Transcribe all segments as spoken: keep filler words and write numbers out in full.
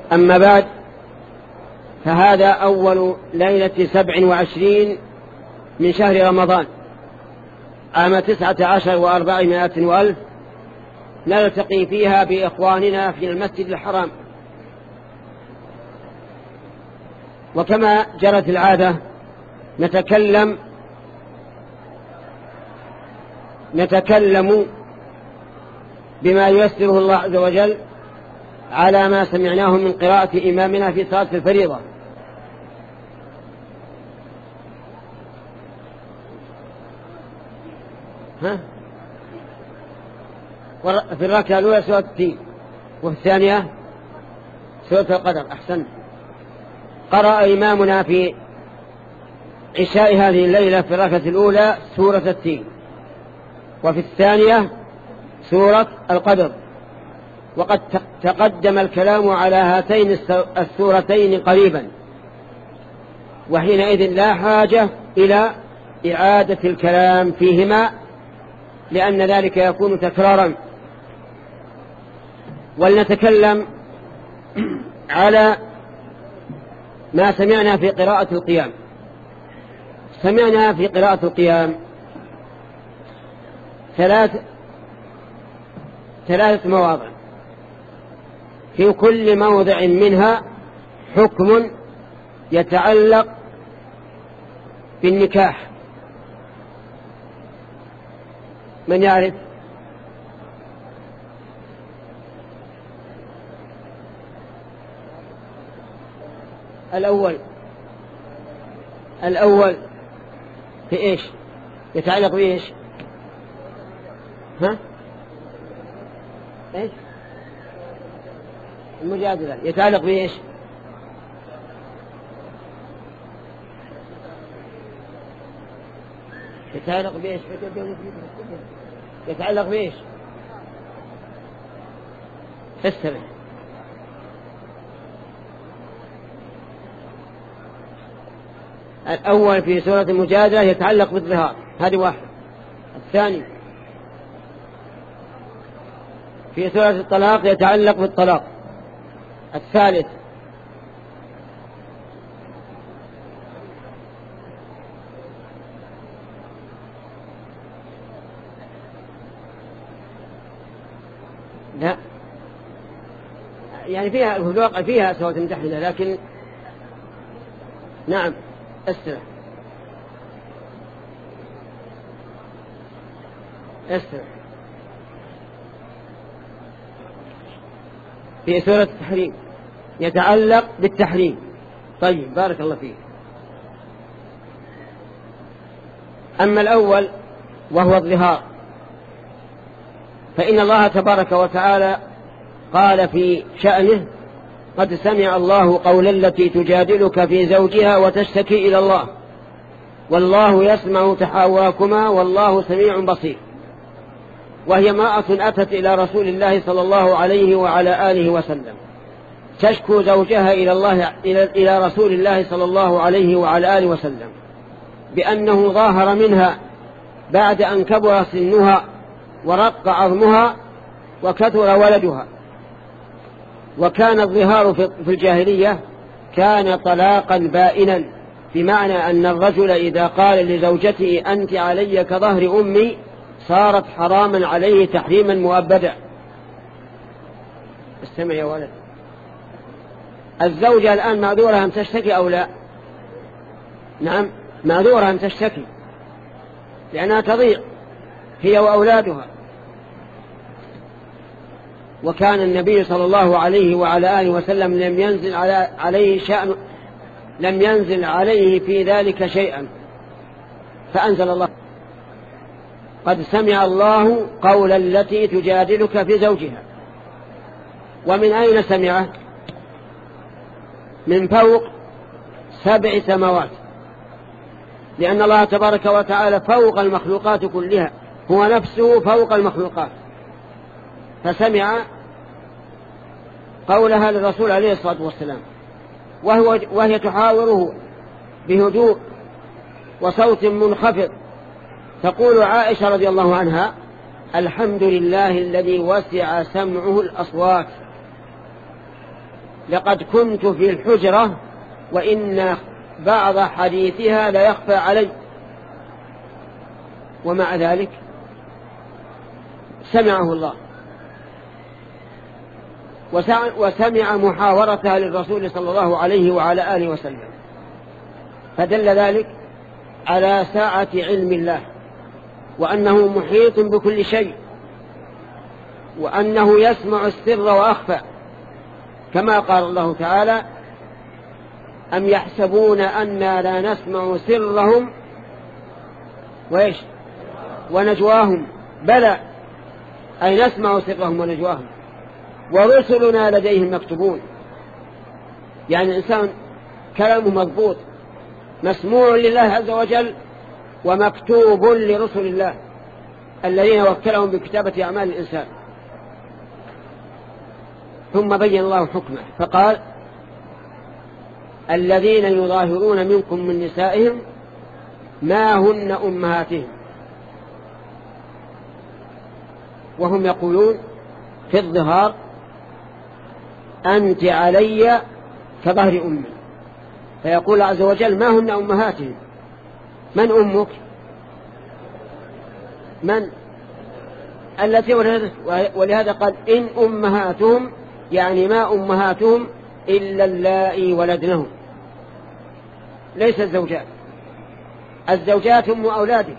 أما بعد، فهذا أول ليلة سبع وعشرين من شهر رمضان عام تسعة عشر وأربعمائة وألف، نلتقي فيها بإخواننا في المسجد الحرام. وكما جرت العادة نتكلم نتكلم بما ييسره الله عز وجل على ما سمعناه من قراءة إمامنا في صلاة الفريضة. ها؟ في الركعة الأولى سورة التين، وفي الثانية سورة القدر. أحسن. قرأ إمامنا في عشاء هذه الليلة في الركعة الأولى سورة التين، وفي الثانية سورة القدر. وقد تقدم الكلام على هاتين السورتين قريبا، وحينئذ لا حاجة إلى إعادة الكلام فيهما، لأن ذلك يكون تكرارا. ولنتكلم على ما سمعنا في قراءة القيام. سمعنا في قراءة القيام ثلاث ثلاثة مواضع، في كل موضع منها حكم يتعلق بالنكاح. من يعرف؟ الأول الأول في إيش يتعلق بإيش؟ ها؟ إيش؟ المجادلة يتعلق بإيش؟ يتعلق بإيش؟ يتعلق بإيش؟ استمع. الأول في سورة المجادلة يتعلق بالظهار، هذه واحد. الثاني في سورة الطلاق يتعلق بالطلاق. الثالث لا، يعني فيها الواقع فيها سورة متحدة، لكن نعم استرح استرح في سورة التحريم يتعلق بالتحريم. طيب، بارك الله فيك. أما الأول وهو الظهار، فإن الله تبارك وتعالى قال في شأنه: قد سمع الله قول التي تجادلك في زوجها وتشتكي إلى الله والله يسمع تحاواكما والله سميع بصير. وهي امرأة أتت إلى رسول الله صلى الله عليه وعلى آله وسلم تشكو زوجها إلى الله إلى رسول الله صلى الله عليه وعلى آله وسلم بأنه ظاهر منها بعد أن كبر سنها ورق عظمها وكثر ولدها. وكان الظهار في الجاهلية كان طلاقا بائنا، بمعنى أن الرجل إذا قال لزوجته أنت علي كظهر أمي صارت حراما عليه تحريما مؤبدا. استمع يا ولد. الزوجة الآن معذورة أن تشتكي أو لا؟ نعم معذورة أن تشتكي، لأنها تضيق هي وأولادها. وكان النبي صلى الله عليه وعلى آله وسلم لم ينزل على عليه شأن لم ينزل عليه في ذلك شيئا، فأنزل الله: قد سمع الله قول التي تجادلك في زوجها. ومن أين سمعه؟ من فوق سبع سماوات، لأن الله تبارك وتعالى فوق المخلوقات كلها، هو نفسه فوق المخلوقات، فسمع قولها للرسول عليه الصلاة والسلام، وهو وهي تحاوره بهدوء وصوت منخفض. تقول عائشة رضي الله عنها: الحمد لله الذي وسع سمعه الأصوات. لقد كنت في الحجرة وإن بعض حديثها لا يخفى علي. ومع ذلك سمعه الله وسمع محاورتها للرسول صلى الله عليه وعلى آله وسلم، فدل ذلك على ساعة علم الله، وأنه محيط بكل شيء، وأنه يسمع السر وأخفى، كما قال الله تعالى: أم يحسبون أننا لا نسمع سرهم وإيش ونجواهم؟ بلى، أي نسمع سرهم ونجواهم ورسلنا لديهم مكتوبون. يعني الإنسان كلامه مضبوط، مسموع لله عز وجل ومكتوب لرسل الله الذين وكلهم بكتابة أعمال الإنسان. ثم بين الله حكمه فقال: الذين يظاهرون منكم من نسائهم ما هن أمهاتهم، وهم يقولون في الظهار: أنت علي كظهر أمي. فيقول عز وجل: ما هن أمهاتهم؟ من أمك؟ من التي ولدت؟ ولهذا قال: إن أمهاتهم، يعني ما أمهاتهم إلا اللائي ولدنهم، ليس الزوجات. الزوجات أم أولادك،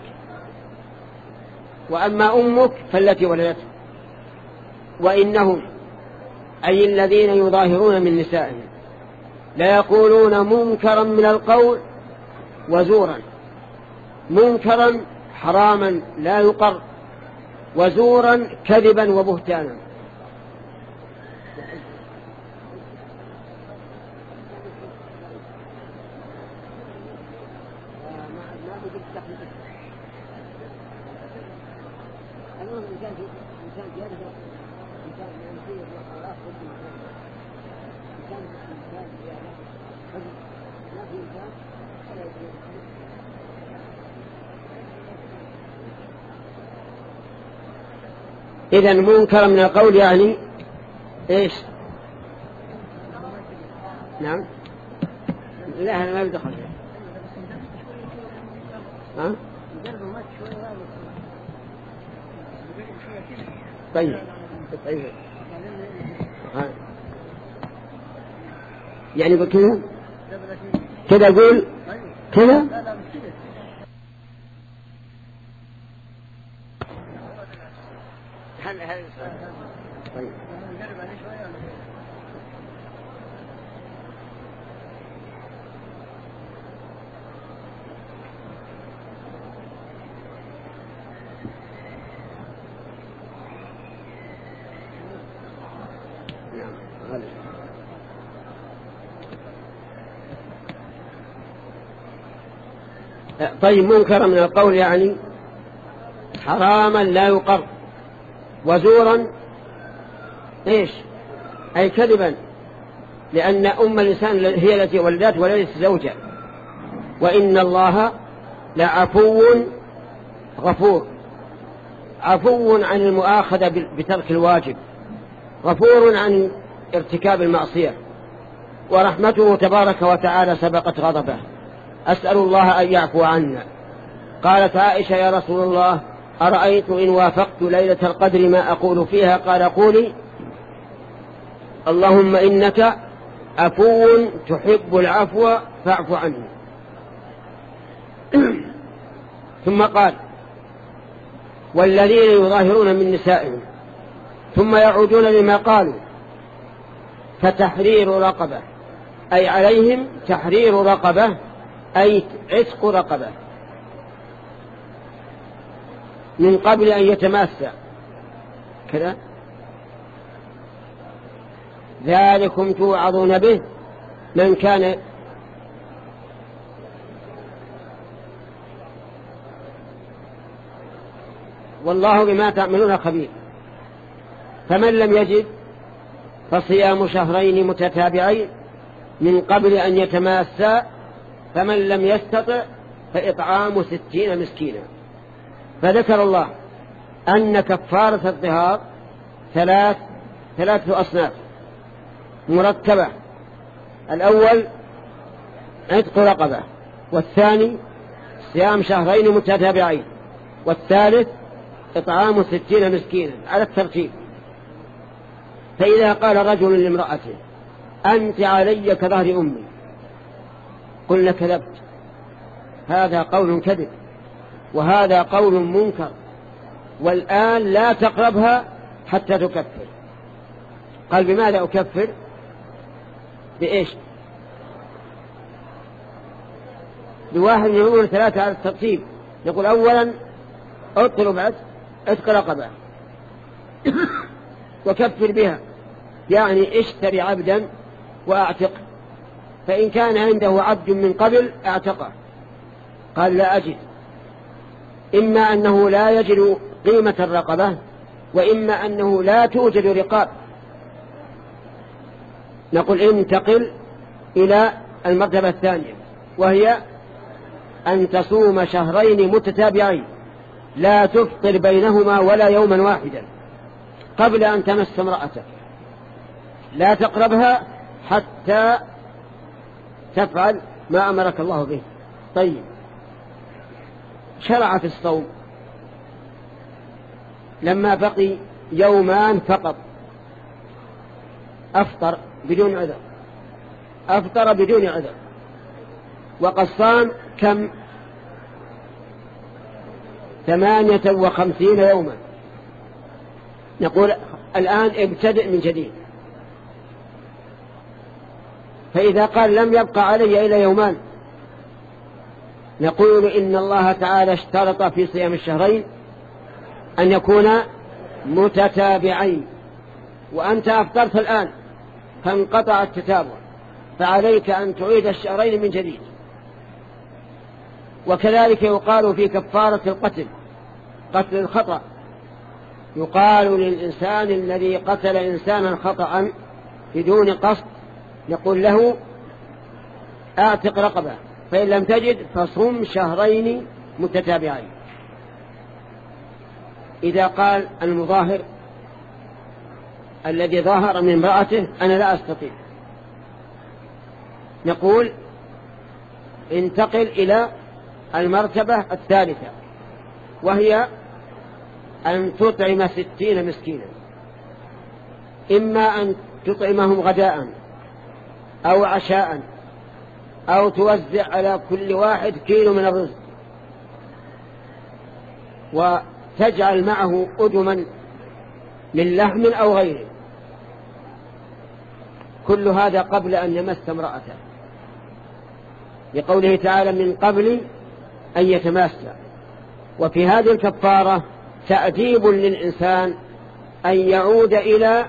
وأما أمك فالتي ولدته. وإنهم أي الذين يظاهرون من نسائهم لا يقولون منكرا من القول وزورا، منكرا حراما لا يقر، وزورا كذبا وبهتانا. إذن منكر من القول يعني إيش؟ نعم، لا أنا ما بدخل. ها؟ طيب طيب ها. يعني بكذا كذا أقول كذا. طيب. طيب، منكر من القول يعني حراما لا يقر، وزورا إيش؟ أي كذبا، لأن أم الإنسان هي التي ولدت وليست زوجة. وإن الله لعفو غفور، عفو عن المؤاخذة بترك الواجب، غفور عن ارتكاب المعصية، ورحمته تبارك وتعالى سبقت غضبه. أسأل الله أن يعفو عنا. قالت عائشة: يا رسول الله، أرأيت إن وافقت ليلة القدر ما أقول فيها؟ قال: قولي: اللهم إنك عفو تحب العفو فاعف عني. ثم قال: والذين يظاهرون من نسائهم، ثم يعودون لما قالوا، فتحرير رقبة، أي عليهم تحرير رقبة، أي عتق رقبة من قبل أن يتماسى كذا. ذلكم توعظون به من كان والله بما تعملون خبير. فمن لم يجد فصيام شهرين متتابعين من قبل أن يتماسى، فمن لم يستطع فإطعام ستين مسكينا. فذكر الله أن كفارة الظهار ثلاث ثلاثة أصناف: مرتبة. الأول عتق رقبة، والثاني صيام شهرين متتابعين، والثالث إطعام ستين مسكينا على الترتيب. فإذا قال رجل لامرأته أنت علي كظهر أمي، قلنا كذبت، هذا قول كذب وهذا قول منكر، والآن لا تقربها حتى تكفر. قال بماذا أكفر؟ بإيش؟ بواحد من الأمور ثلاثة على الترتيب. يقول أولا اطلب عتق رقبة وكفر بها، يعني اشتري عبدا وأعتق، فإن كان عنده عبد من قبل اعتقه. قال لا أجد، إما أنه لا يجد قيمة الرقبة، وإما أنه لا توجد رقاب. نقول انتقل إلى المرتبة الثانية، وهي أن تصوم شهرين متتابعين لا تفطر بينهما ولا يوما واحدا قبل أن تمس امرأتك، لا تقربها حتى تفعل ما أمرك الله به. طيب، شرع في الصوم لما بقي يومان فقط أفطر بدون عذر، أفطر بدون عذر، وقد صام كم؟ ثمانية وخمسين يوما. نقول الآن ابتدئ من جديد. فإذا قال لم يبقى علي إلا يومان، نقول إن الله تعالى اشترط في صيام الشهرين أن يكون متتابعين، وأنت أفطرت الآن فانقطع التتابع، فعليك أن تعيد الشهرين من جديد. وكذلك يقال في كفارة القتل، قتل الخطأ، يقال للإنسان الذي قتل إنسانا خطأ بدون قصد، يقول له اعتق رقبة، فإن لم تجد فصم شهرين متتابعين. إذا قال المظاهر الذي ظاهر من امرأته أنا لا أستطيع، نقول انتقل إلى المرتبة الثالثة، وهي أن تطعم ستين مسكينا، إما أن تطعمهم غداء أو عشاء أو توزع على كل واحد كيلو من الرزق، وتجعل معه أدما من لحم أو غيره، كل هذا قبل أن يمس امرأته، لقوله تعالى من قبل أن يتماسى. وفي هذه الكفارة تأديب للإنسان أن يعود إلى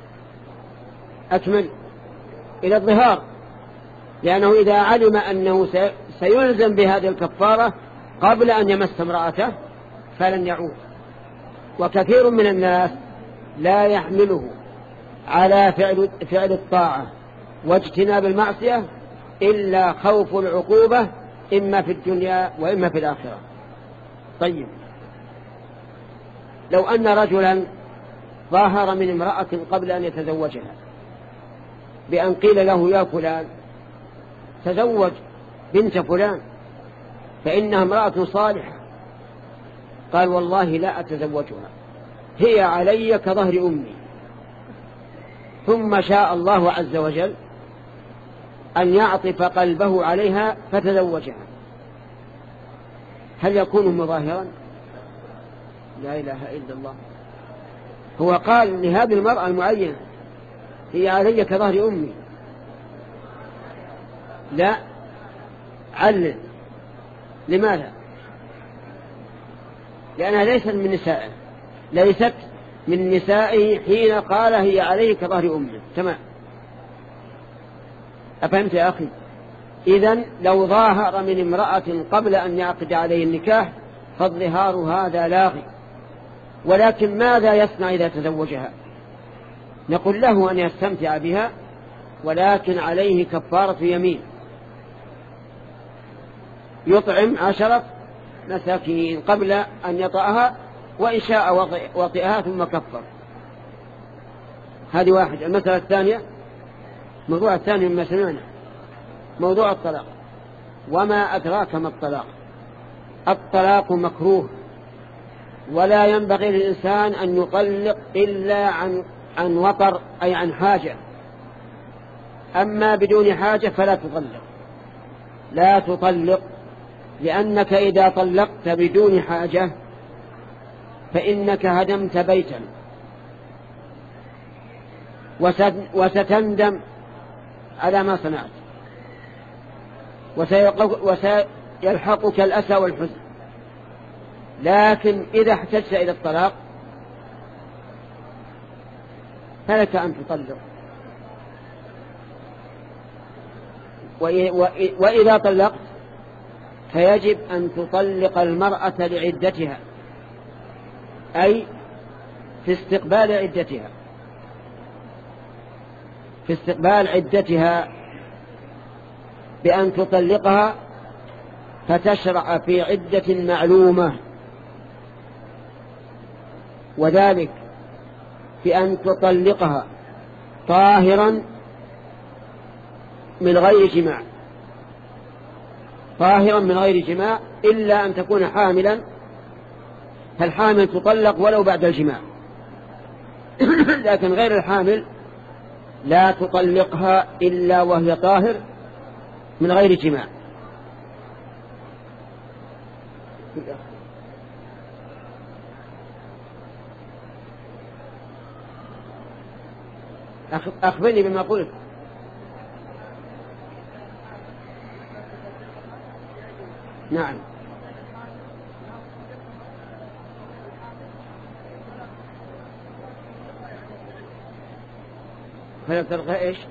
أكمل، إلى الظهار، لأنه إذا علم أنه سيلزم بهذه الكفارة قبل أن يمس امرأته فلن يعود. وكثير من الناس لا يحمله على فعل, فعل الطاعة واجتناب المعصية إلا خوف العقوبة، إما في الدنيا وإما في الآخرة. طيب، لو أن رجلا ظاهر من امرأة قبل أن يتزوجها بأن قيل له يا فلان تزوج بنت فلان فإنها امرأة صالحة، قال والله لا أتزوجها، هي علي كظهر أمي، ثم شاء الله عز وجل أن يعطف قلبه عليها فتزوجها، هل يكون مظاهرا؟ لا إله إلا الله. هو قال لهذه المرأة المعينة هي علي كظهر أمي، لا علل. لماذا؟ لأنها ليست من نسائه، ليست من نسائه حين قال هي عليه كظهر أمه. تمام، أفهمت يا أخي؟ إذن لو ظاهر من امرأة قبل أن يعقد عليه النكاح فالظهار هذا لاغي، ولكن ماذا يصنع إذا تزوجها؟ نقول له أن يستمتع بها، ولكن عليه كفارة يمين، يطعم عشرة مساكين قبل أن يطأها، وإن شاء وطئها ثم كفر. هذه واحد. المسألة الثانية الموضوع الثاني مما سمعنا موضوع الطلاق. وما أدراك ما الطلاق؟ الطلاق مكروه، ولا ينبغي للإنسان أن يطلق إلا عن عن وطر، أي عن حاجة. أما بدون حاجة فلا تطلق، لا تطلق، لأنك إذا طلقت بدون حاجة فإنك هدمت بيتا وستندم على ما صنعت، وسيلحقك الأسى والحزن. لكن إذا احتجت إلى الطلاق فلك أن تطلق. وإذا طلقت فيجب أن تطلق المرأة لعدتها، أي في استقبال عدتها، في استقبال عدتها بأن تطلقها فتشرع في عدة معلومة، وذلك بأن تطلقها طاهرا من غير جماع، طاهرا من غير جماع، إلا أن تكون حاملا، فالحامل تطلق ولو بعد الجماع. لكن غير الحامل لا تطلقها إلا وهي طاهر من غير جماع. أخبرني بما قلت. نعم. فلم تلقى إيش؟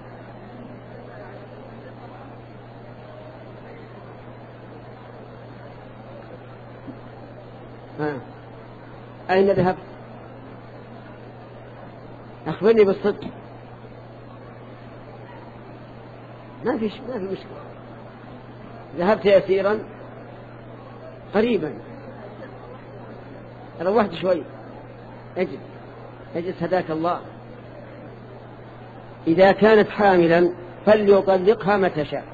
ها. أين ذهبت؟ أخبرني بالصدق. ما في ما في مشكلة. ذهبت يسيرا قريبا، روحت شوي. اجلس اجلس هداك الله. إذا كانت حاملا فليطلقها متى شاء،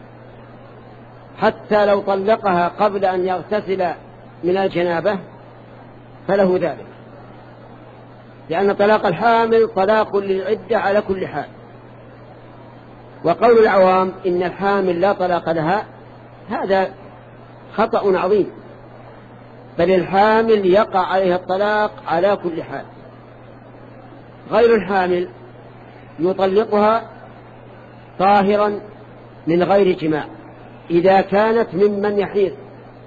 حتى لو طلقها قبل أن يغتسل من الجنابة فله ذلك، لأن طلاق الحامل طلاق للعدة على كل حال. وقول العوام إن الحامل لا طلاق لها هذا خطأ عظيم، بل الحامل يقع عليها الطلاق على كل حال. غير الحامل يطلقها طاهرا من غير جماع إذا كانت ممن يحيض.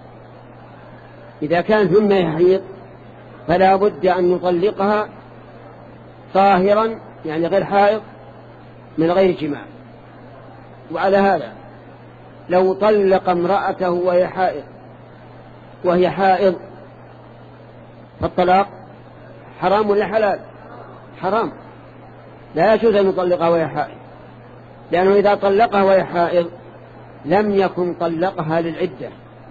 إذا كانت ممن يحيض فلا بد أن يطلقها طاهرا، يعني غير حائض، من غير جماع. وعلى هذا لو طلق امرأته وهي حائض وهي حائض فالطلاق حرام ولا حلال؟ حرام، لا يجوز أن يطلقها وهي حائض، لأنه إذا طلقها وهي حائض لم يكن طلقها للعدة،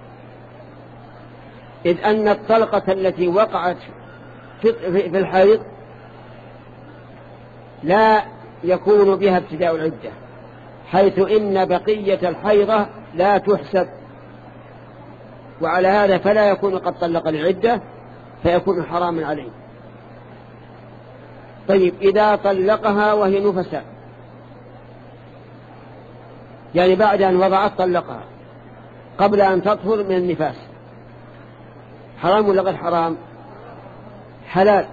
إذ أن الطلقة التي وقعت في الحيض لا يكون بها ابتداء العدة، حيث إن بقية الحيضة لا تحسب، وعلى هذا فلا يكون قد طلق للعدة فيكون حراما عليه. طيب إذا طلقها وهي نفساء، يعني بعد أن وضعت طلقها قبل أن تطهر من النفاس، حرام ولا غير حرام؟ حلال،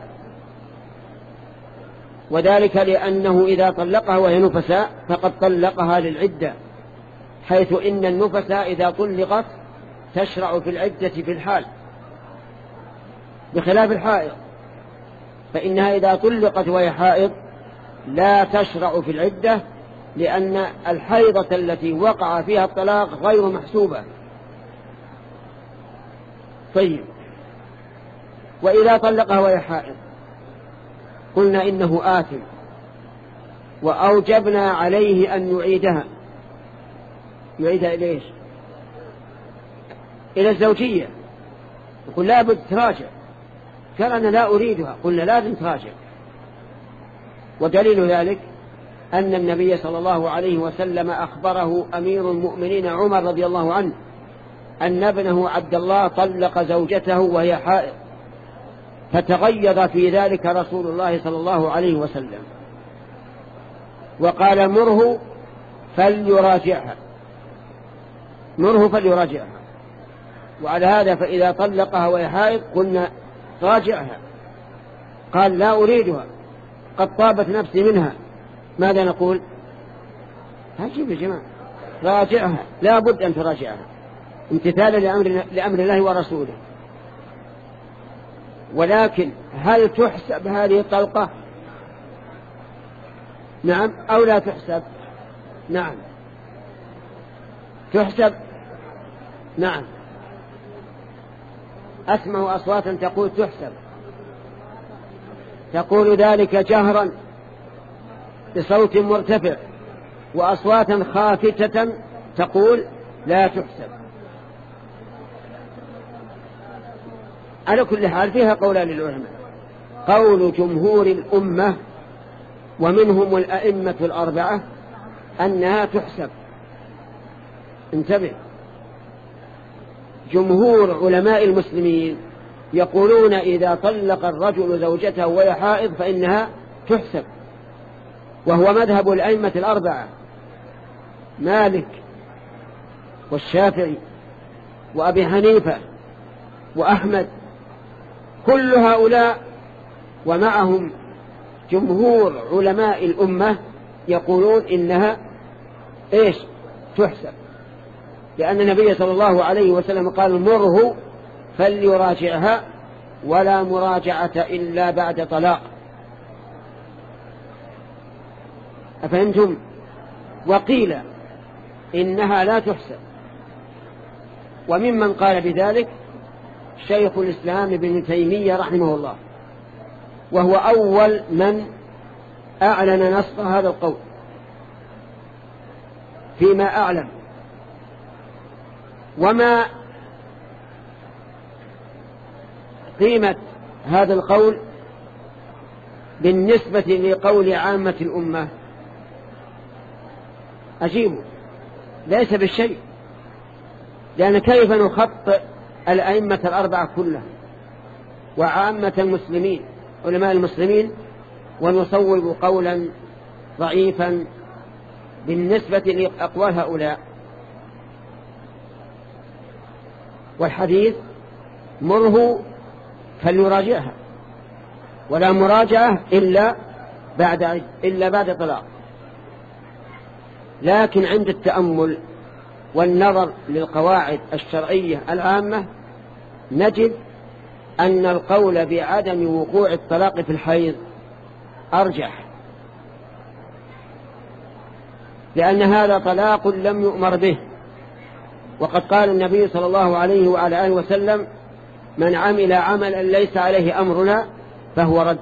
وذلك لأنه إذا طلقها وهي نفساء فقد طلقها للعدة، حيث إن النفساء إذا طلقت تشرع في العدة في الحال، بخلاف الحائض فإنها إذا طلقت وهي حائض لا تشرع في العدة، لأن الحيضة التي وقع فيها الطلاق غير محسوبة. طيب وإذا طلقها وهي حائض قلنا إنه آثم، وأوجبنا عليه أن يعيدها. يعيدها إلى إيش؟ إلى الزوجية. يقول لا بد تراجع، قال أنا لا أريدها، قلنا لازم تراجع. ودليل ذلك أن النبي صلى الله عليه وسلم أخبره أمير المؤمنين عمر رضي الله عنه أن ابنه عبد الله طلق زوجته وهي حائض، فتغيظ في ذلك رسول الله صلى الله عليه وسلم وقال مره فليراجعها، مره فليراجعها. وعلى هذا فإذا طلقها وهي حائض قلنا راجعها، قال لا أريدها قد طابت نفسي منها، ماذا نقول؟ عجيب يا جماعة، راجعها، لا بد أن تراجعها امتثالا لأمر, لأمر الله ورسوله. ولكن هل تحسب هذه الطلقة؟ نعم أو لا تحسب؟ نعم تحسب. نعم أسمع أصواتا تقول تحسب، تقول ذلك جهرا بصوت مرتفع، وأصواتا خافتة تقول لا تحسب. على كل حال فيها قولان للعلماء، قول جمهور الأمة ومنهم الأئمة الأربعة أنها تحسب. انتبه، جمهور علماء المسلمين يقولون إذا طلق الرجل زوجته وهي حائض فإنها تحسب، وهو مذهب الأئمة الأربعة مالك والشافعي وأبي حنيفة وأحمد، كل هؤلاء ومعهم جمهور علماء الأمة يقولون إنها إيش تحسب، لأن النبي صلى الله عليه وسلم قال مره فليراجعها ولا مراجعة إلا بعد طلاق. أفهمتم؟ وقيل إنها لا تحسب، وممن قال بذلك شيخ الإسلام ابن تيمية رحمه الله، وهو أول من أعلن نص هذا القول فيما أعلم. وما قيمة هذا القول بالنسبة لقول عامة الأمة؟ أجيبه ليس بالشيء، لأن كيف نخطئ الأئمة الأربعة كلها وعامة المسلمين علماء المسلمين ونصوب قولا ضعيفا بالنسبة لأقوال هؤلاء؟ والحديث مره فليراجعها ولا مراجعة إلا بعد إلا بعد طلاق. لكن عند التأمل والنظر للقواعد الشرعية العامة نجد أن القول بعدم وقوع الطلاق في الحيض أرجح، لأن هذا طلاق لم يؤمر به، وقد قال النبي صلى الله عليه وعلى آله وسلم من عمل عملا ليس عليه أمرنا فهو رد.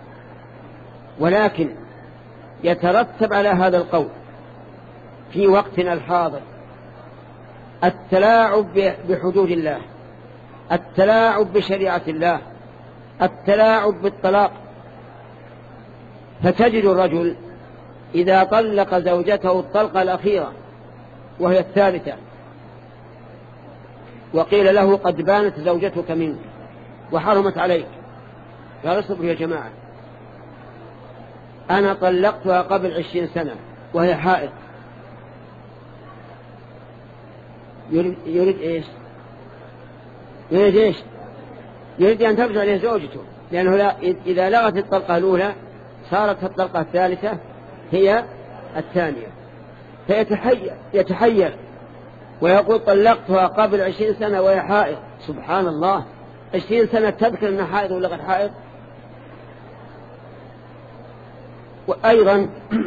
ولكن يترتب على هذا القول في وقتنا الحاضر التلاعب بحدود الله، التلاعب بشريعة الله، التلاعب بالطلاق. فتجد الرجل إذا طلق زوجته الطلقة الأخيرة وهي الثالثة وقيل له قد بانت زوجتك منك وحرمت عليك، قال اصبروا يا جماعة أنا طلقتها قبل عشرين سنة وهي حائض. يريد, يريد إيش؟ يريد إيش؟ يريد أن ترجع إليه زوجته، لأنه لا إذا لغت الطلقة الأولى صارت الطلقة الثالثة هي الثانية، فيتحير يتحير ويقول طلقتها قبل عشرين سنة وهي حائض. سبحان الله، عشرين سنة تذكر أنها حائض ولا غير حائض؟ وأيضا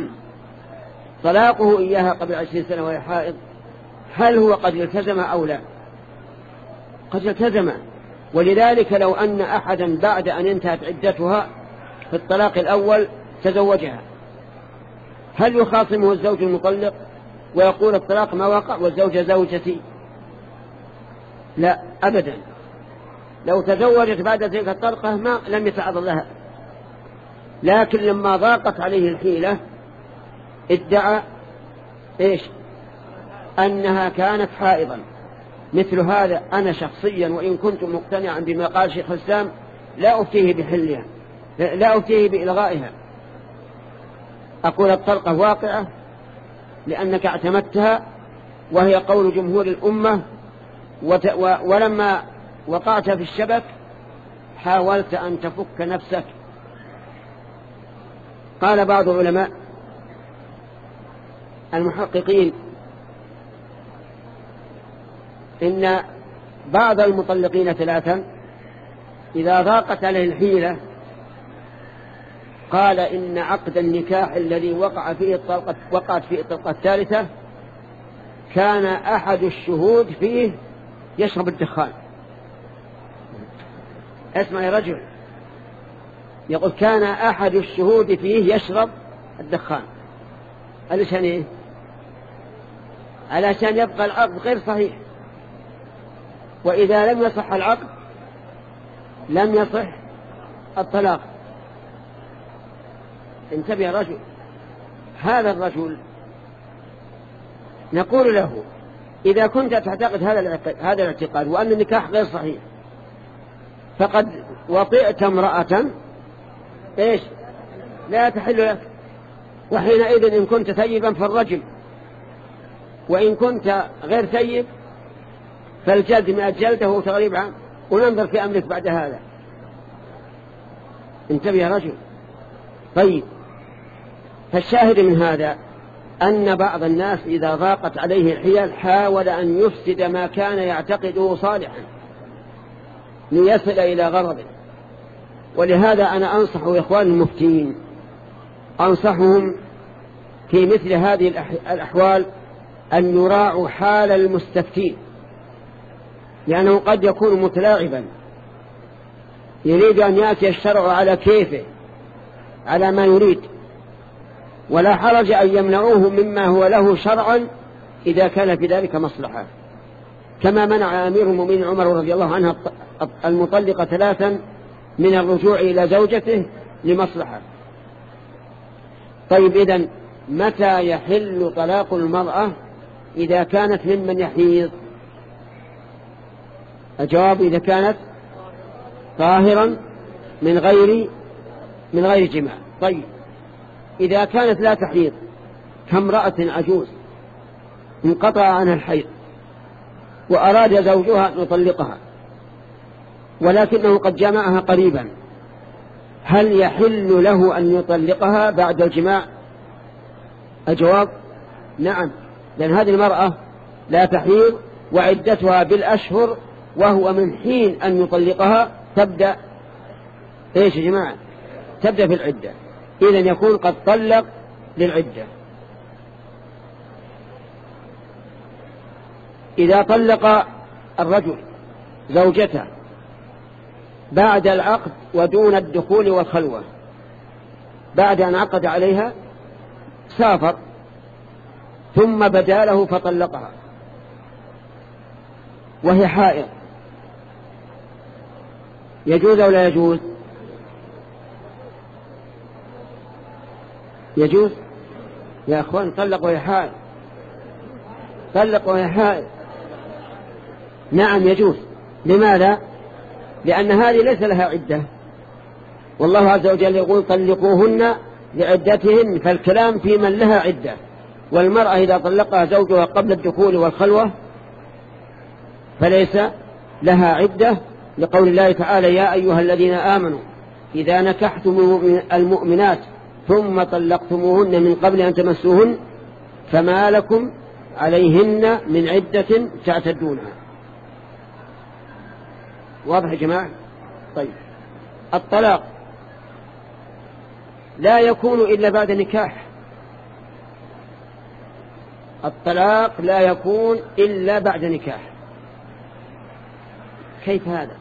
طلاقه إياها قبل عشرين سنة وهي حائض هل هو قد التزم أو لا؟ قد التزم. ولذلك لو أن أحدا بعد أن انتهت عدتها في الطلاق الأول تزوجها، هل يخاصمه الزوج المطلق ويقول الطلاق ما وقع والزوجة زوجتي؟ لا أبدا. لو تزوجت بعد تلك الطلقة ما لم يتعرض لها، لكن لما ضاقت عليه الحيلة ادعى إيش؟ أنها كانت حائضا. مثل هذا أنا شخصيا وإن كنت مقتنعا بما قال شيخ الإسلام لا أفتيه بحلها، لا أفتيه بإلغائها، أقول الطلقة واقعة لأنك اعتمدتها وهي قول جمهور الأمة، ولما وقعت في الشبك حاولت أن تفك نفسك. قال بعض العلماء المحققين إن بعض المطلقين ثلاثا إذا ضاقت عليه الحيلة قال إن عقد النكاح الذي وقع فيه الطلقة وقعت فيه الطلقة الثالثة كان أحد الشهود فيه يشرب الدخان. اسمع يا رجل، يقول كان أحد الشهود فيه يشرب الدخان. علشان إيه؟ علشان يبقى العقد غير صحيح، وإذا لم يصح العقد لم يصح الطلاق. انتبه يا رجل، هذا الرجل نقول له إذا كنت تعتقد هذا الاعتقاد وأن النكاح غير صحيح فقد وطئت امرأة إيش لا تحل لك، وحينئذ إن كنت ثيبا فالرجل، وإن كنت غير ثيب فالجلد مئة جلده وتغريب عام، وننظر في أمرك بعد هذا. انتبه يا رجل. طيب، فالشاهد من هذا أن بعض الناس إذا ضاقت عليه الحيل حاول أن يفسد ما كان يعتقده صالحا ليصل إلى غرضه. ولهذا أنا أنصح إخوان المفتين، أنصحهم في مثل هذه الأحوال أن يراعوا حال المستفتين، لأنه قد يكون متلاعبا يريد أن يأتي الشرع على كيفه على ما يريد، ولا حرج أن يمنعوه مما هو له شرعا إذا كان في ذلك مصلحة، كما منع أمير المؤمنين عمر رضي الله عنه المطلقة ثلاثا من الرجوع إلى زوجته لمصلحة. طيب، إذن متى يحل طلاق المرأة إذا كانت ممن يحيض؟ الجواب إذا كانت طاهرا من غير من غير جماع. طيب، إذا كانت لا تحيض كامرأة عجوز انقطع عنها الحيض وأراد زوجها أن يطلقها ولكنه قد جمعها قريبا، هل يحل له أن يطلقها بعد الجماع؟ الجواب نعم، لأن هذه المرأة لا تحيض وعدتها بالأشهر، وهو من حين أن يطلقها تبدأ إيش يا جماعة؟ تبدأ في العدة، إذن يكون قد طلق للعدة. إذا طلق الرجل زوجته بعد العقد ودون الدخول والخلوة، بعد أن عقد عليها سافر ثم بدا له فطلقها وهي حائض، يجوز أو لا يجوز؟ يجوز يا أخوان. طلق وهي حائض، طلق وهي حائض، نعم يجوز. لماذا؟ لأن هذه ليس لها عدة، والله عز وجل يقول طلقوهن لعدتهن، فالكلام في من لها عدة. والمرأة إذا طلقها زوجها قبل الدخول والخلوة فليس لها عدة، لقول الله تعالى يا أيها الذين آمنوا إذا نكحتم المؤمنات ثم طلقتموهن من قبل أن تمسوهن فما لكم عليهن من عدة تعتدونها. واضح يا جماعة؟ طيب، الطلاق لا يكون إلا بعد نكاح، الطلاق لا يكون إلا بعد نكاح. كيف هذا؟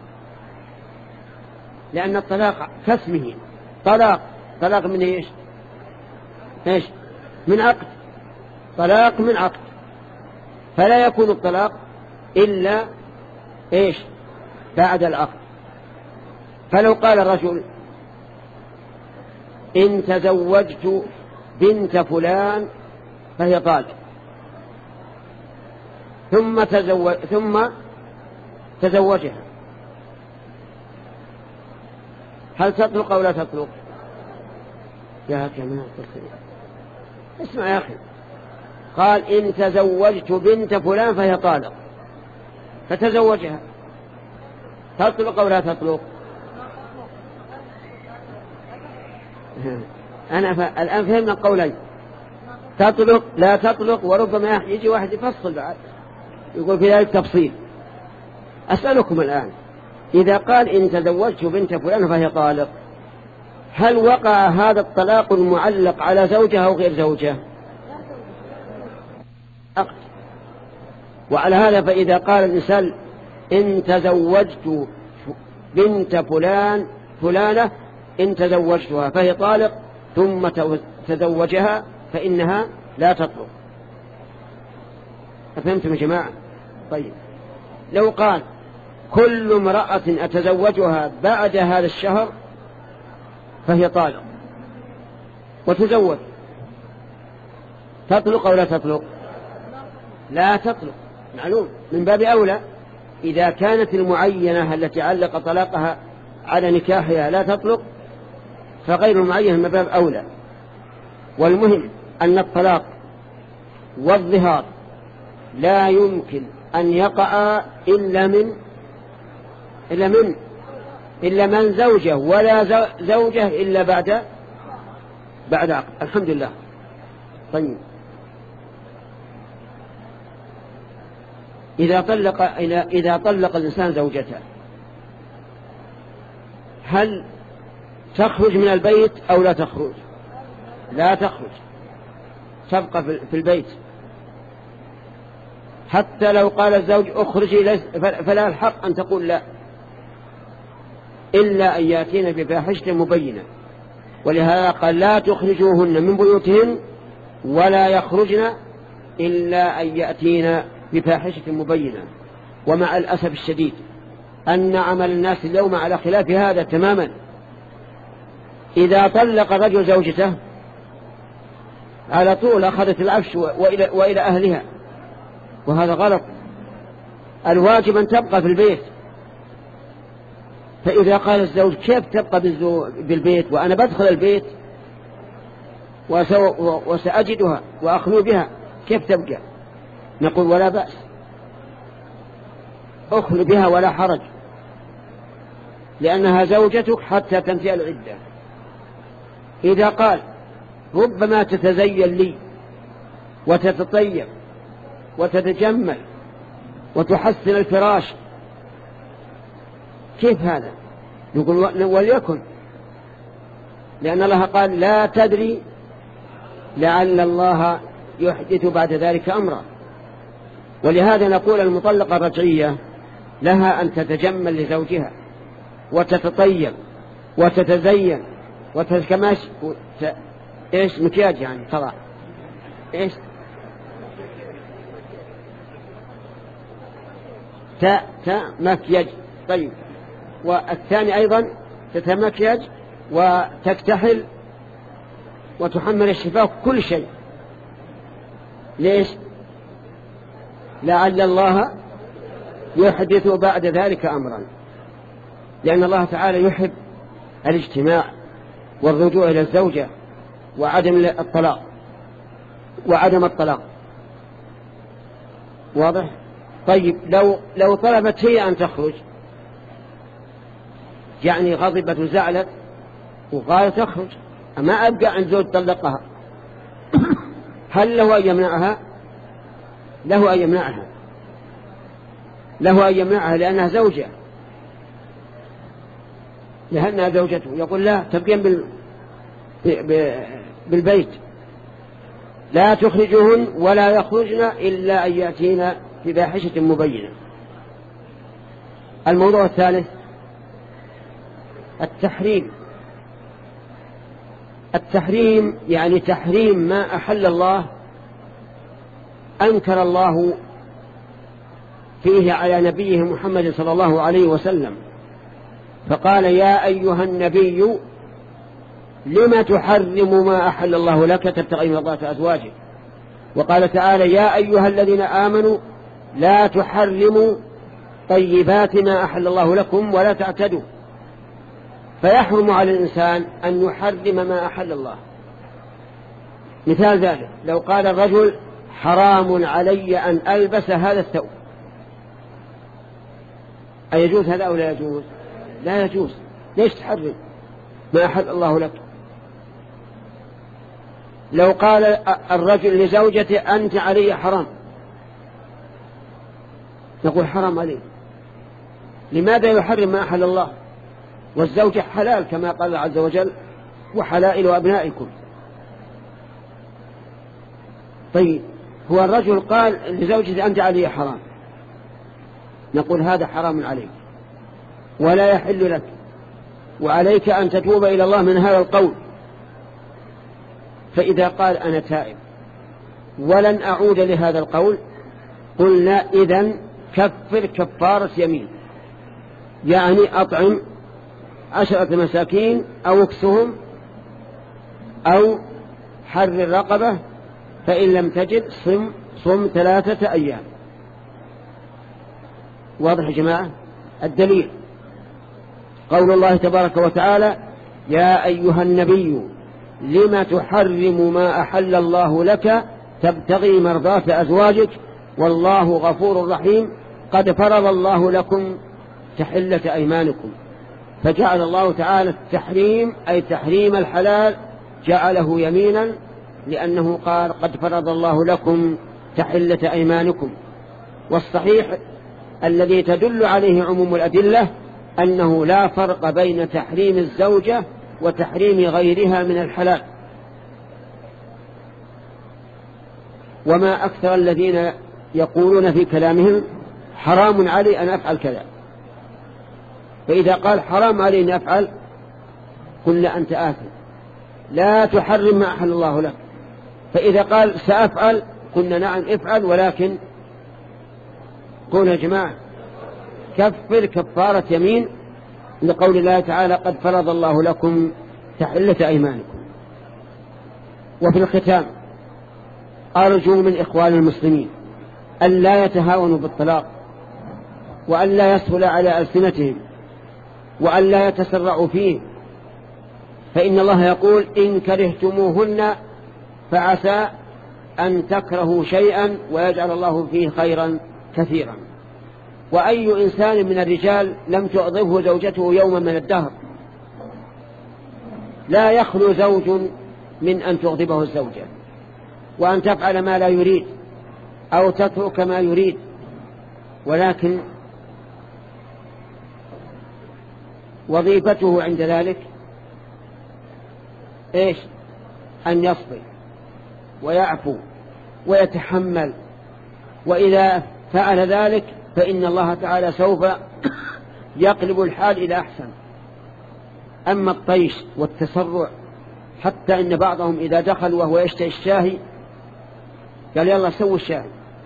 لأن الطلاق كاسمه طلاق، طلاق من إيش؟ إيش؟ من عقد، طلاق من عقد، فلا يكون الطلاق إلا إيش؟ بعد العقد. فلو قال الرجل إن تزوجت بنت فلان فهي طالق، ثم تزوج ثم تزوجها، هل تطلق أو لا تطلق؟ يا جماعة اسمع يا أخي، قال إن تزوجت بنت فلان فهي طالق، فتزوجها، تطلق أو لا تطلق؟ أنا ف... الآن فهمنا القولين، تطلق لا تطلق، وربما يجي واحد يفصل بعد يقول في ذلك تفصيل. أسألكم الآن، إذا قال إن تزوجت بنت فلان فهي طالق، هل وقع هذا الطلاق المعلق على زوجها أو غير زوجها؟ أقل. وعلى هذا فإذا قال الإنسان إن تزوجت بنت فلان فلانة إن تزوجتها فهي طالق ثم تزوجها فإنها لا تطلق. أفهمتم يا جماعة؟ طيب، لو قال كل امرأة أتزوجها بعد هذا الشهر فهي طالق وتزوج، تطلق أو لا تطلق؟ لا تطلق، معلوم، من باب أولى إذا كانت المعينة التي علق طلاقها على نكاحها لا تطلق، فغير المعين من باب أولى. والمهم أن الطلاق والظهار لا يمكن أن يقع إلا من إلا من إلا من زوجه، ولا زوجه إلا بعد بعد عقد. الحمد لله. طيب، إذا طلق إذا طلق الإنسان زوجته، هل تخرج من البيت أو لا تخرج؟ لا تخرج، تبقى في البيت، حتى لو قال الزوج اخرجي فلا الحق أن تقول لا، إلا أن يأتين بفاحشة مبينة. ولهذا قال لا تخرجوهن من بيوتهن ولا يخرجن إلا أن يأتين بفاحشة مبينة. ومع الأسف الشديد أن عمل الناس اليوم على خلاف هذا تماما. إذا طلق رجل زوجته على طول أخذت العفش وإلى, وإلى أهلها، وهذا غلط. الواجب أن تبقى في البيت. فإذا قال الزوج كيف تبقى بالبيت وأنا بدخل البيت وسأجدها وأخلو بها، كيف تبقى؟ نقول ولا بأس، أخلو بها ولا حرج، لأنها زوجتك حتى تنتهي العدة. إذا قال ربما تتزين لي وتتطيب وتتجمل وتحسن الفراش، كيف هذا؟ نقول وليكن، لأن الله قال لا تدري لعل الله يحدث بعد ذلك أمرا. ولهذا نقول المطلقة الرجعية لها أن تتجمل لزوجها وتتطيب وتتزين وتتكمش وت... إيش مكياج يعني طبعا إيش تا تا مكياج. طيب، والثاني أيضا تتمكيج وتكتحل وتحمل الشفاء كل شيء. ليش؟ لعل الله يحدث بعد ذلك أمرا، لأن الله تعالى يحب الاجتماع والرجوع إلى الزوجة وعدم الطلاق وعدم الطلاق. واضح؟ طيب، لو لو طلبت هي أن تخرج، يعني غضبت وزعلت وقالت تخرج، أما أبقى عند زوج طلقها، هل له أن يمنعها؟ له أن يمنعها، له أن يمنعها لأنها زوجة، لأنها زوجته. يقول لا، تبقين بال... بالبيت، لا تخرجهن ولا يخرجن إلا أن يأتين بفاحشة مبينة. الموضوع الثالث التحريم. التحريم يعني تحريم ما أحل الله، أنكر الله فيه على نبيه محمد صلى الله عليه وسلم، فقال يا أيها النبي لما تحرم ما أحل الله لك تبتغي مرضات أزواجك. وقال تعالى يا أيها الذين آمنوا لا تحرموا طيبات ما أحل الله لكم ولا تعتدوا. فيحرم على الإنسان أن يحرم ما أحل الله. مثال ذلك لو قال الرجل حرام علي أن ألبس هذا الثوب، أيجوز هذا أو لا يجوز؟ لا يجوز. ليش تحرم ما أحل الله لك؟ لو قال الرجل لزوجته أنت علي حرام، نقول حرام عليه. لماذا يحرم ما أحل الله؟ والزوجة حلال كما قال الله عز وجل وحلائل أبنائكم. طيب هو الرجل قال لزوجته أنت علي حرام، نقول هذا حرام عليك ولا يحل لك، وعليك أن تتوب إلى الله من هذا القول. فإذا قال أنا تائب ولن أعود لهذا القول، قلنا إذن كفر كفارة يمين، يعني أطعم عشرة مساكين أو اكسهم أو حرر رقبة، فإن لم تجد صم صم ثلاثة أيام. واضح يا جماعة؟ الدليل قول الله تبارك وتعالى يا أيها النبي لما تحرم ما أحل الله لك تبتغي مرضات أزواجك والله غفور رحيم قد فرض الله لكم تحلة أيمانكم. فجعل الله تعالى التحريم أي تحريم الحلال جعله يمينا، لأنه قال قد فرض الله لكم تحلة أيمانكم. والصحيح الذي تدل عليه عموم الأدلة أنه لا فرق بين تحريم الزوجة وتحريم غيرها من الحلال. وما أكثر الذين يقولون في كلامهم حرام علي أن أفعل كذا، فإذا قال حرام علي أن أفعل قلنا أنت آثم لا تحرم ما أحل الله لك. فإذا قال سأفعل قلنا نعم افعل، ولكن قولوا يا جماعة كفر كفارة يمين لقول الله تعالى قد فرض الله لكم تحلة أيمانكم. وفي الختام أرجو من إخوان المسلمين أن لا يتهاونوا بالطلاق، وأن لا يسهل على ألسنتهم، وأن لا يتسرعوا فيه، فإن الله يقول إن كرهتموهن فعسى أن تكرهوا شيئا ويجعل الله فيه خيرا كثيرا. وأي إنسان من الرجال لم تغضبه زوجته يوما من الدهر؟ لا يخلو زوج من أن تغضبه الزوجة وأن تفعل ما لا يريد أو تترك ما يريد، ولكن وظيفته عند ذلك إيش؟ أن يصبر ويعفو ويتحمل، وإذا فعل ذلك فإن الله تعالى سوف يقلب الحال إلى أحسن. أما الطيش والتسرع، حتى إن بعضهم إذا دخل وهو يشتهي الشاهي قال يلا سوي الشاهي،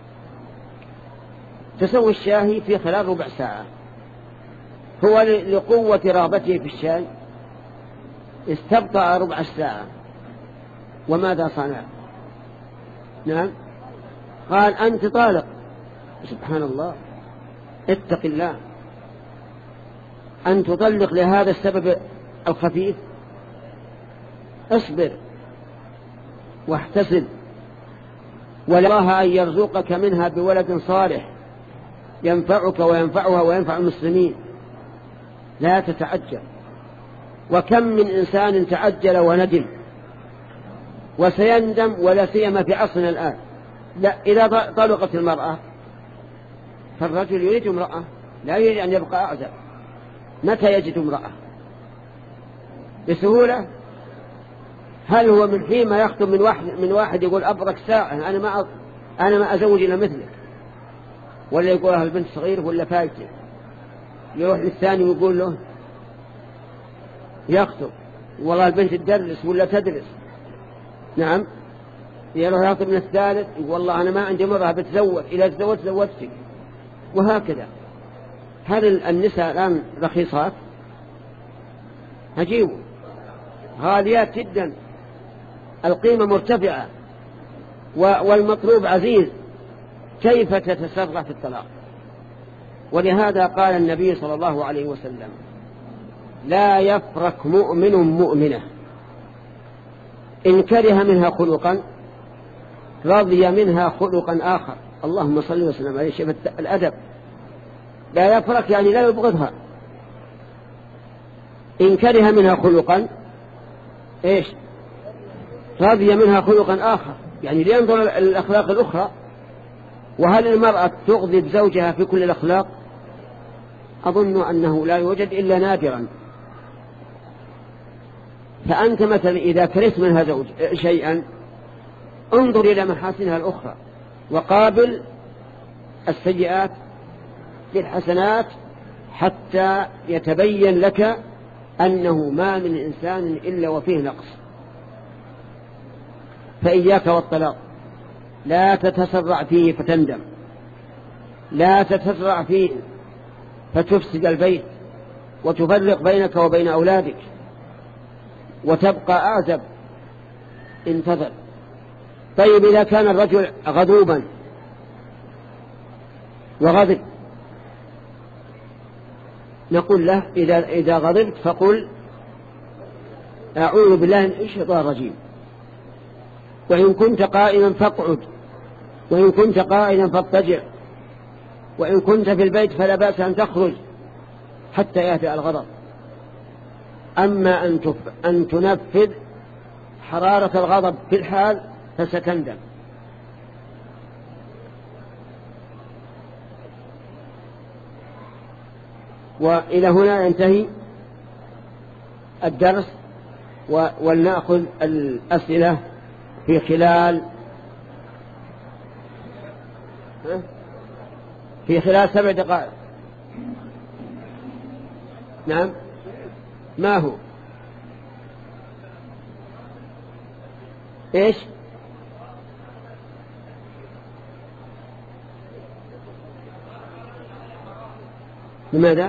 تسوي الشاهي في خلال ربع ساعة. هو لقوة رغبته في الشاي استبطأ ربع الساعة، وماذا صنع؟ نعم قال أنت طالق. سبحان الله، اتق الله، أن تطلق لهذا السبب الخفيف؟ اصبر واحتسب، والله أن يرزقك منها بولد صالح ينفعك وينفعها وينفع المسلمين. لا تتعجل، وكم من إنسان تعجل وندم وسيندم، ولا سيما في عصرنا الآن. لا، إذا طلقت المرأة فالرجل يريد امرأة، لا يريد أن يبقى أعزب. متى يجد امرأة؟ بسهولة. هل هو من حين ما يخطب من واحد من واحد يقول أبرك ساعة أنا ما أنا ما أزوج إلا مثلك، ولا يقول لها البنت صغير ولا فايتة، يروح للثاني ويقول له يخطب والله البنت تدرس ولا تدرس، نعم، يروح يخطب من الثالث والله أنا ما عندي مرأة بتزوج، إذا تزوجت زوجتك، وهكذا. هل النساء الآن رخيصات؟ هجيبوا غاليات جدا، القيمة مرتفعة والمطلوب عزيز، كيف تتسرع في الطلاق؟ ولهذا قال النبي صلى الله عليه وسلم: لا يفرق مؤمن مؤمنة إن كره منها خلقا رضي منها خلقا آخر. اللهم صل وسلم عليه. شوف الأدب، لا يفرق يعني لا يبغضها. إن كره منها خلقا إيش؟ رضي منها خلقا آخر، يعني لينظر الأخلاق الأخرى. وهل المرأة تغضب زوجها في كل الأخلاق؟ أظن أنه لا يوجد إلا نادرا. فأنت مثلا إذا كرهت منها زوج شيئا انظر إلى محاسنها الأخرى، وقابل السيئات بالحسنات حتى يتبين لك أنه ما من إنسان إلا وفيه نقص. فإياك والطلاق، لا تتسرع فيه فتندم، لا تتسرع فيه فتفسد البيت وتفرق بينك وبين أولادك وتبقى أعزب. انتظر. طيب إذا كان الرجل غضوبا وغضب، نقول له إذا, إذا غضبت فقل أعوذ بالله من الشيطان الرجيم، وإن كنت قائما فاقعد، وإن كنت قائما فاضطجع، وإن كنت في البيت فلا بأس أن تخرج حتى يهدأ الغضب. أما أن, أن تنفذ حرارة الغضب في الحال فستندم. وإلى هنا ينتهي الدرس، ولنأخذ الأسئلة في خلال في خلال سبع دقائق. نعم. ما هو إيش؟ لماذا؟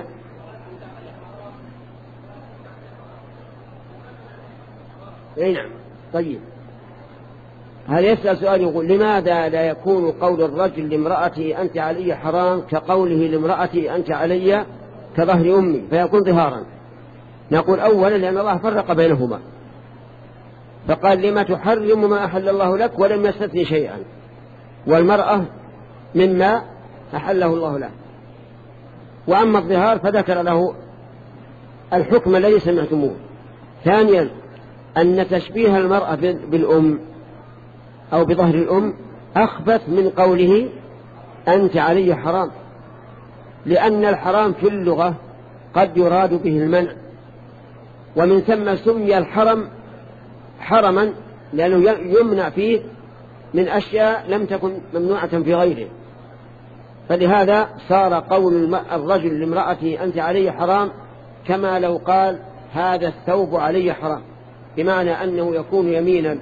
اي نعم. طيب، هل يسأل سؤال يقول: لماذا لا يكون قول الرجل لامرأته أنت علي حرام كقوله لامرأته أنت علي كظهر أمي فيكون ظهارا؟ نقول: أولا لأن الله فرق بينهما، فقال: لما تحرم ما أحل الله لك، ولم يستثني شيئا، والمرأة مما أحله الله له. وأما الظهار فذكر له الحكم الذي سمعتموه. ثانيا أن تشبيه المرأة بالأم أو بظهر الأم أخبث من قوله أنت علي حرام، لأن الحرام في اللغة قد يراد به المنع، ومن ثم سمي الحرم حرما لأنه يمنع فيه من أشياء لم تكن ممنوعة في غيره. فلهذا صار قول الرجل لامرأته أنت علي حرام كما لو قال هذا الثوب علي حرام، بمعنى أنه يكون يمينا.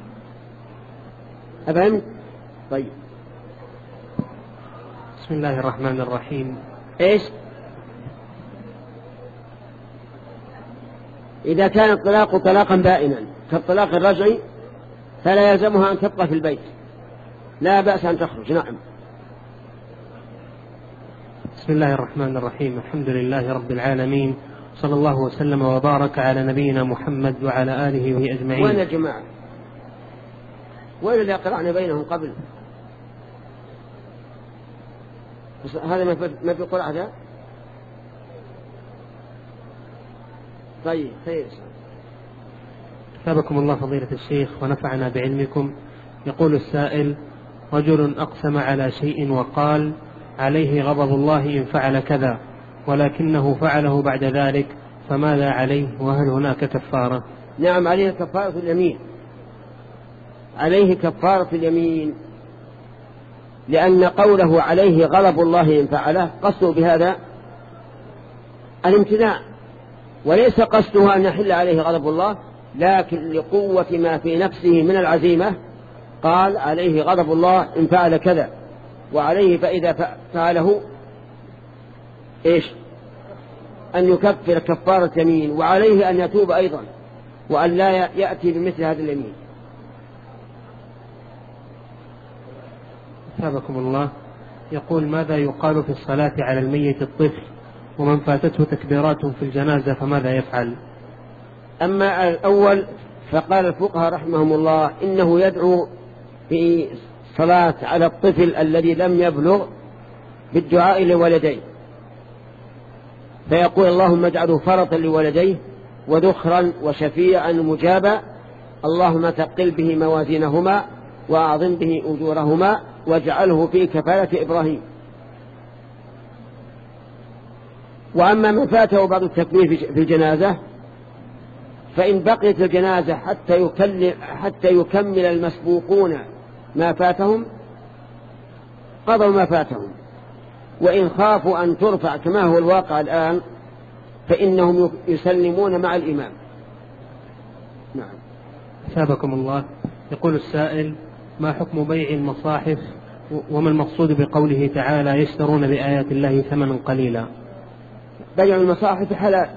أفهمت؟ طيب. بسم الله الرحمن الرحيم. إيش؟ إذا كان الطلاق طلاقا بائنا كالطلاق الرجعي فلا يلزمها أن تبقى في البيت، لا بأس أن تخرج. نعم. بسم الله الرحمن الرحيم. الحمد لله رب العالمين، صلى الله وسلم وبارك على نبينا محمد وعلى آله وصحبه أجمعين. وين يا جماعة؟ وين اللي قرأنا بينهم قبل؟ هذا ما في قرأ هذا؟ طيب خير. أثابكم الله فضيلة الشيخ ونفعنا بعلمكم. يقول السائل: رجل أقسم على شيء وقال عليه غضب الله إن فعل كذا، ولكنه فعله بعد ذلك، فماذا عليه، وهل هناك كفارة؟ نعم، عليه كفارة اليمين، عليه كفارة اليمين، لأن قوله عليه غضب الله إن فعله قصده بهذا الامتناع، وليس قصده أن يحل عليه غضب الله، لكن لقوة ما في نفسه من العزيمة قال عليه غضب الله إن فعل كذا، وعليه فإذا فعله إيش؟ أن يكفر كفارة يمين، وعليه أن يتوب أيضا وأن لا يأتي بمثل هذا اليمين. أثابكم الله. يقول: ماذا يقال في الصلاة على الميت الطفل ومن فاتته تكبيرات في الجنازة فماذا يفعل؟ أما الأول فقال الفقهاء رحمهم الله إنه يدعو في صلاة على الطفل الذي لم يبلغ بالدعاء لولديه، فيقول: اللهم اجعله فرطا لولديه وذخرا وشفيعا مجابا، اللهم ثقل به موازينهما وأعظم به أجورهما واجعله في كفالة إبراهيم. وأما من فاته بعض التكبير في الجنازة فإن بقيت الجنازة حتى يكمل, حتى يكمل المسبوقون ما فاتهم قضوا ما فاتهم، وإن خافوا أن ترفع كما هو الواقع الآن فإنهم يسلمون مع الإمام. نعم. أثابكم الله. يقول السائل: ما حكم بيع المصاحف وما المقصود بقوله تعالى يشترون بآيات الله ثمنا قليلا؟ بيع المصاحف حلال،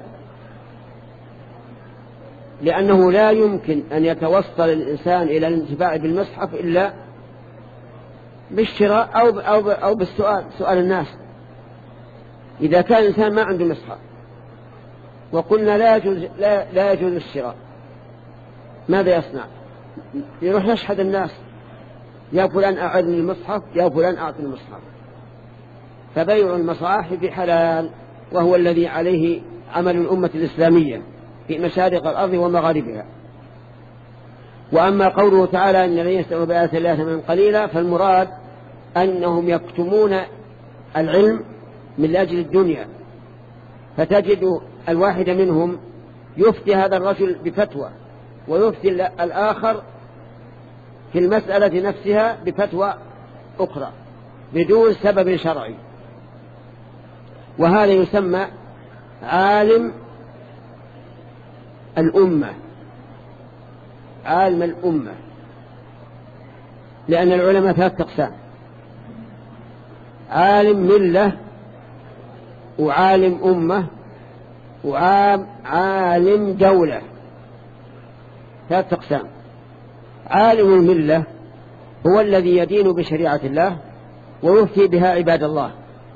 لأنه لا يمكن أن يتوصل الإنسان إلى الانتفاع بالمصحف إلا بالشراء أو أو أو بالسؤال، سؤال الناس. إذا كان الإنسان ما عنده مصحف وقلنا لا يجوز لا, لا يجوز الشراء، ماذا يصنع؟ يروح يشحذ الناس: يا فلان أعطني المصحف، يا فلان أعطني المصحف. فبيع المصاحف حلال، وهو الذي عليه عمل الأمة الإسلامية في مشارق الأرض ومغاربها. وأما قوله تعالى إن الذين يشترون بآيات الله ثمنا قليلا فالمراد أنهم يكتمون العلم من أجل الدنيا، فتجد الواحد منهم يفتي هذا الرجل بفتوى ويفتي الآخر في المسألة نفسها بفتوى أخرى بدون سبب شرعي، وهذا يسمى عالم الأمة، عالم الأمة، لأن العلماء ثلاثة أقسام: عالم ملة وعالم أمة وعالم دولة. ثلاثة أقسام. عالم الملة هو الذي يدين بشريعة الله ويفتي بها عباد الله،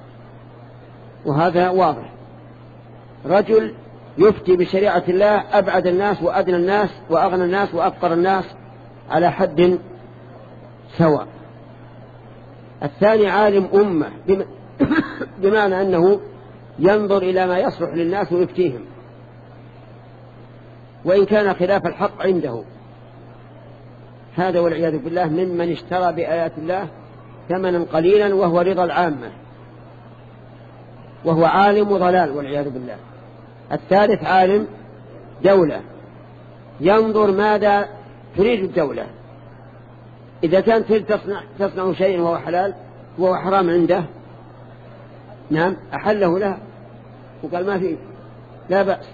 وهذا واضح. رجل يفتي بشريعة الله أبعد الناس وأدنى الناس وأغنى الناس وأفقر الناس على حد سواء. الثاني عالم أمة، بمعنى أنه ينظر إلى ما يصلح للناس ويفتيهم وإن كان خلاف الحق عنده. هذا والعياذ بالله ممن اشترى بآيات الله ثمنا قليلا وهو رضا العامة، وهو عالم ضلال والعياذ بالله. الثالث عالم دولة، ينظر ماذا تريد الدولة، إذا كانت تريد تصنع, تصنع شيء وهو حلال وهو حرام عنده، نعم أحله لها وقال ما فيه لا بأس.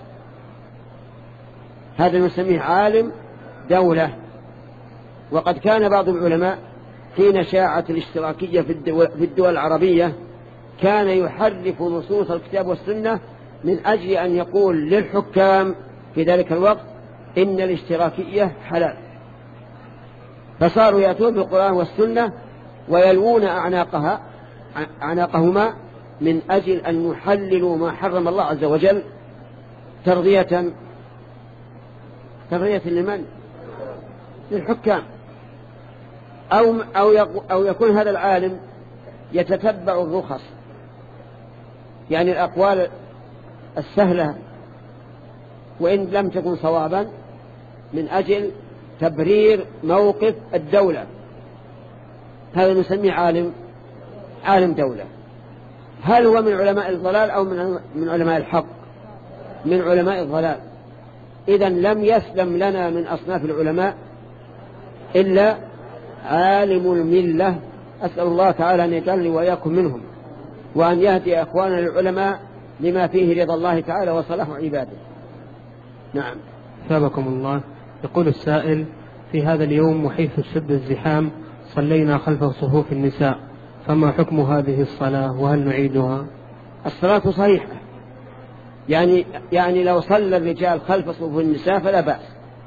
هذا نسميه عالم دولة. وقد كان بعض العلماء حين شاعت الاشتراكية في الدول, في الدول العربية كان يحرف نصوص الكتاب والسنة من أجل أن يقول للحكام في ذلك الوقت إن الاشتراكية حلال، فصاروا يأتون بالقرآن والسنة ويلوون أعناقها أعناقهما من أجل أن يحللوا ما حرم الله عز وجل ترضية ترضية لمن؟ للحكام. أو, أو, أو يكون هذا العالم يتتبع الرخص، يعني الأقوال السهلة وإن لم تكن صوابا من أجل تبرير موقف الدولة. هذا نسميه عالم عالم دولة. هل هو من علماء الضلال أو من علماء الحق؟ من علماء الضلال. إذن لم يسلم لنا من أصناف العلماء إلا عالم الملة. أسأل الله تعالى أن يجعلني وإياكم منهم، وأن يهدي أخواننا العلماء لما فيه رضا الله تعالى وصلاح عباده. نعم. ثابكم الله. يقول السائل: في هذا اليوم وحيث الشد الزحام صلينا خلف صفوف النساء، فما حكم هذه الصلاة وهل نعيدها؟ الصلاة صحيحة، يعني يعني لو صلى الرجال خلف صفوف النساء فلا بأس،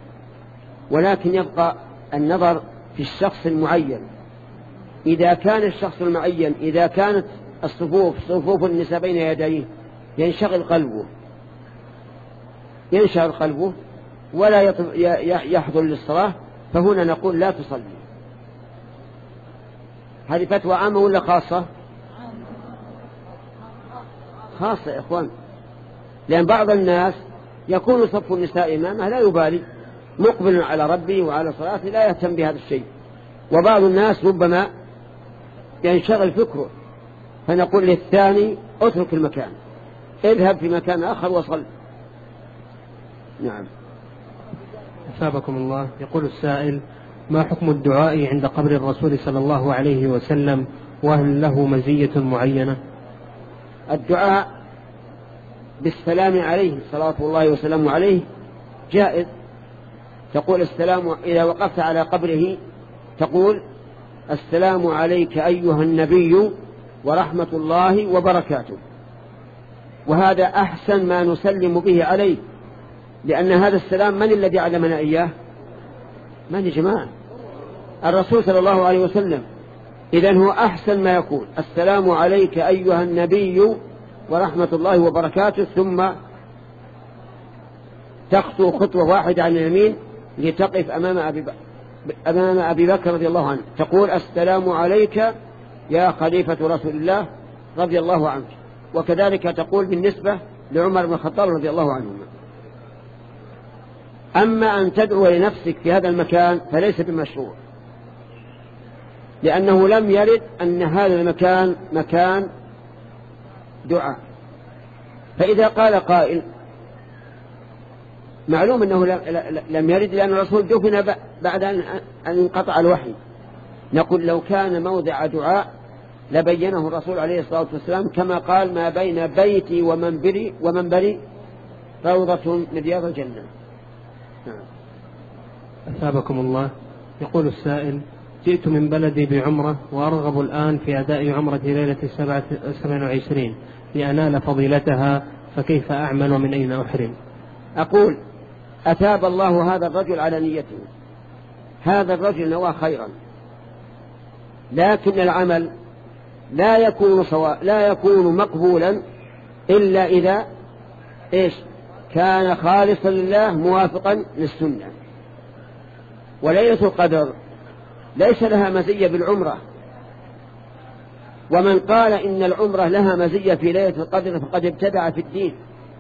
ولكن يبقى النظر في الشخص المعين. إذا كان الشخص المعين إذا كانت الصفوف صفوف النساء بين يديه ينشغل قلبه ينشغل قلبه ولا يحضر للصلاة، فهنا نقول لا تصلي. هذه فتوى عامة ولا خاصة؟ خاصة يا إخوان، لأن بعض الناس يكون صف النساء إمامه لا يبالي، مقبل على ربه وعلى صلاته لا يهتم بهذا الشيء، وبعض الناس ربما ينشغل فكره، فنقول للثاني اترك المكان، اذهب في مكان آخر وصل. نعم. أثابكم الله. يقول السائل: ما حكم الدعاء عند قبر الرسول صلى الله عليه وسلم، وهل له مزية معينة؟ الدعاء بالسلام عليه صلاة الله وسلامه عليه جائز. تقول السلام إذا وقفت على قبره تقول: السلام عليك أيها النبي ورحمة الله وبركاته. وهذا أحسن ما نسلم به عليه، لأن هذا السلام من الذي علمنا إياه؟ من يا جماعة؟ الرسول صلى الله عليه وسلم. إذن هو أحسن ما يكون: السلام عليك أيها النبي ورحمة الله وبركاته، ثم تخطو خطوة واحدة عن اليمين لتقف أمام أبي بكر أمام أبي بكر رضي الله عنه، تقول: السلام عليك يا خليفة رسول الله رضي الله عنه. وكذلك تقول بالنسبة لعمر بن الخطاب رضي الله عنه. أما أن تدعو لنفسك في هذا المكان فليس بمشروع، لأنه لم يرد أن هذا المكان مكان دعاء. فإذا قال قائل: معلوم أنه لم يرد لأن الرسول دفن بعد أن انقطع الوحي، نقول: لو كان موضع دعاء لبينه الرسول عليه الصلاة والسلام، كما قال: ما بين بيتي ومنبري ومنبري روضة من رياض الجنة. أثابكم الله. يقول السائل: جئت من بلدي بعمرة وأرغب الآن في أداء عمرة ليلة السبعة وعشرين لأنال فضيلتها، فكيف أعمل ومن أين أحرم؟ أقول: أثاب الله هذا الرجل على نيته، هذا الرجل نوى خيرا، لكن العمل لا يكون سواء لا يكون مقبولا إلا إذا إيش كان خالصا لله موافقا للسنة. وليلة القدر ليس لها مزية بالعمرة، ومن قال إن العمرة لها مزية في ليلة القدر فقد ابتدع في الدين،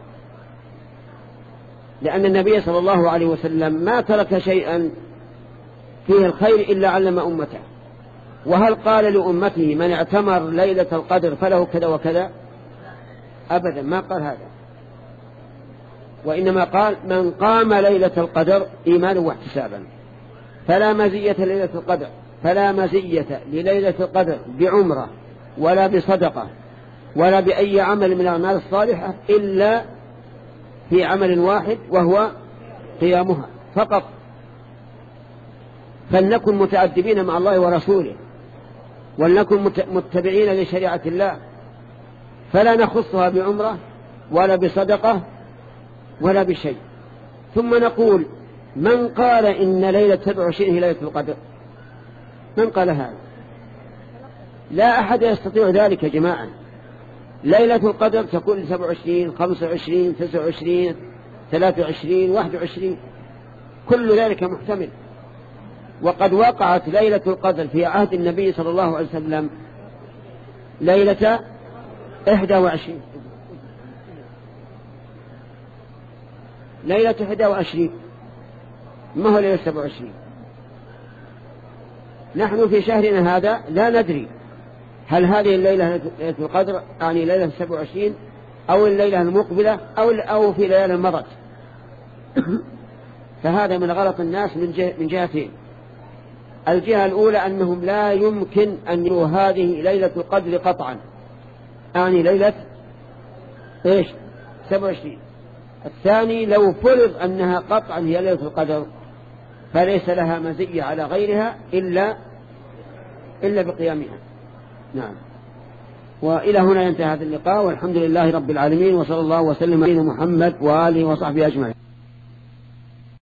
لأن النبي صلى الله عليه وسلم ما ترك شيئا فيه الخير إلا علم أمته. وهل قال لأمته: من اعتمر ليلة القدر فله كذا وكذا؟ أبدا، ما قال هذا، وإنما قال: من قام ليلة القدر إيمانا واحتسابا. فلا مزية لليلة القدر فلا مزية لليلة القدر بعمرة ولا بصدقة ولا بأي عمل من الأعمال الصالحة إلا في عمل واحد، وهو قيامها فقط. فلنكن متأدبين مع الله ورسوله، ولنكن متبعين لشريعة الله، فلا نخصها بعمرة ولا بصدقة ولا بشيء. ثم نقول: من قال إن ليلة سبع وعشرين هي ليلة القدر؟ من قال هذا؟ لا أحد يستطيع ذلك يا جماعة. ليلة القدر تكون سبع وعشرين، خمسة وعشرين، تسع وعشرين، ثلاثة وعشرين، واحد وعشرين، كل ذلك محتمل. وقد وقعت ليلة القدر في عهد النبي صلى الله عليه وسلم ليلة إحدى وعشرين، ليلة إحدى وعشرين، ما هو ليلة سبع وعشرين. نحن في شهرنا هذا لا ندري هل هذه الليلة ليلة القدر يعني ليلة سبع وعشرين أو الليلة المقبلة أو أو في ليلة مضت. فهذا من غلط الناس من جه من جهتين. الجهة الأولى أنهم لا يمكن أن يروا هذه ليلة القدر قطعا، يعني ليلة إيش سبع وعشرين. الثاني: لو فرض أنها قطعا هي ليلة القدر فليس لها مزية على غيرها إلا إلا بقيامها. نعم. وإلى هنا ينتهي هذا اللقاء، والحمد لله رب العالمين، وصلى الله وسلم على محمد وآله وصحبه أجمعين.